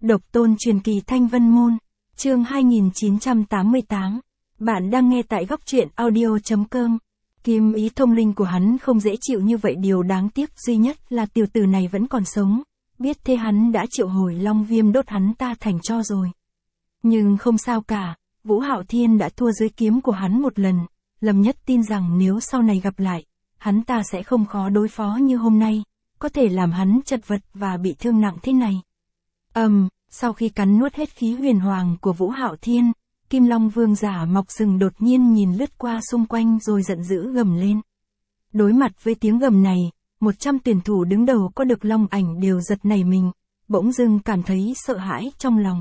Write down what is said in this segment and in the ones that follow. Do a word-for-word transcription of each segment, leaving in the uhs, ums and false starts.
Độc tôn truyền kỳ Thanh Vân Môn, chương hai nghìn chín trăm tám mươi tám. Bạn đang nghe tại góc truyện audio chấm com. Kim ý thông linh của hắn không dễ chịu như vậy, điều đáng tiếc duy nhất là tiểu tử này vẫn còn sống. Biết thế hắn đã triệu hồi Long Viêm đốt hắn ta thành tro rồi. Nhưng không sao cả, Vũ Hạo Thiên đã thua dưới kiếm của hắn một lần. Lâm Nhất tin rằng nếu sau này gặp lại, hắn ta sẽ không khó đối phó như hôm nay, có thể làm hắn chật vật và bị thương nặng thế này. Ầm, um, sau khi cắn nuốt hết khí huyền hoàng của Vũ Hạo Thiên, Kim Long Vương giả mọc sừng đột nhiên nhìn lướt qua xung quanh rồi giận dữ gầm lên. Đối mặt với tiếng gầm này, một trăm tuyển thủ đứng đầu có được long ảnh đều giật nảy mình, bỗng dưng cảm thấy sợ hãi trong lòng.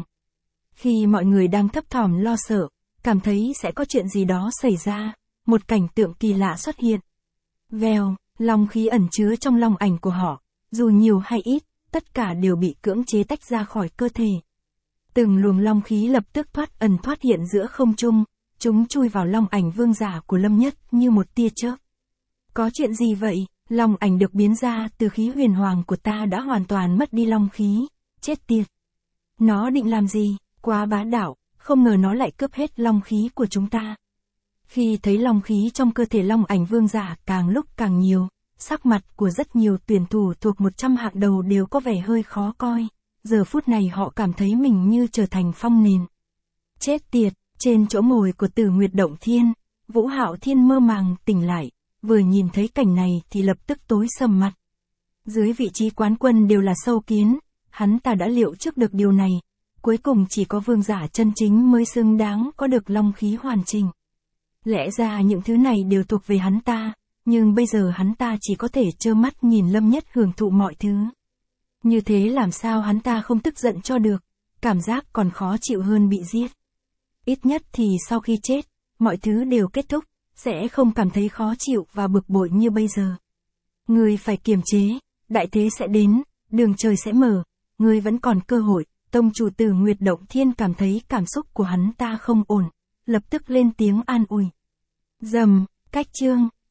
Khi mọi người đang thấp thỏm lo sợ, cảm thấy sẽ có chuyện gì đó xảy ra, một cảnh tượng kỳ lạ xuất hiện. Vèo, long khí ẩn chứa trong long ảnh của họ, dù nhiều hay ít, tất cả đều bị cưỡng chế tách ra khỏi cơ thể. Từng luồng long khí lập tức thoát ẩn thoát hiện giữa không trung, chúng chui vào long ảnh vương giả của Lâm Nhất như một tia chớp. Có chuyện gì vậy? Long ảnh được biến ra từ khí huyền hoàng của ta đã hoàn toàn mất đi long khí, chết tiệt. Nó định làm gì? Quá bá đạo, không ngờ nó lại cướp hết long khí của chúng ta. Khi thấy long khí trong cơ thể long ảnh vương giả càng lúc càng nhiều, sắc mặt của rất nhiều tuyển thủ thuộc một trăm hạng đầu đều có vẻ hơi khó coi. Giờ phút này họ cảm thấy mình như trở thành phong nền. Chết tiệt, trên chỗ ngồi của Tử Nguyệt Động Thiên, Vũ Hạo Thiên mơ màng tỉnh lại, vừa nhìn thấy cảnh này thì lập tức tối sầm mặt. Dưới vị trí quán quân đều là sâu kiến, hắn ta đã liệu trước được điều này, cuối cùng chỉ có vương giả chân chính mới xứng đáng có được long khí hoàn chỉnh. Lẽ ra những thứ này đều thuộc về hắn ta, nhưng bây giờ hắn ta chỉ có thể trơ mắt nhìn Lâm Nhất hưởng thụ mọi thứ. Như thế làm sao hắn ta không tức giận cho được, cảm giác còn khó chịu hơn bị giết. Ít nhất thì sau khi chết, mọi thứ đều kết thúc, sẽ không cảm thấy khó chịu và bực bội như bây giờ. Ngươi phải kiềm chế, đại thế sẽ đến, đường trời sẽ mở, ngươi vẫn còn cơ hội. Tông chủ Tử Nguyệt Động Thiên cảm thấy cảm xúc của hắn ta không ổn, lập tức lên tiếng an ủi. Dầm, cách chương,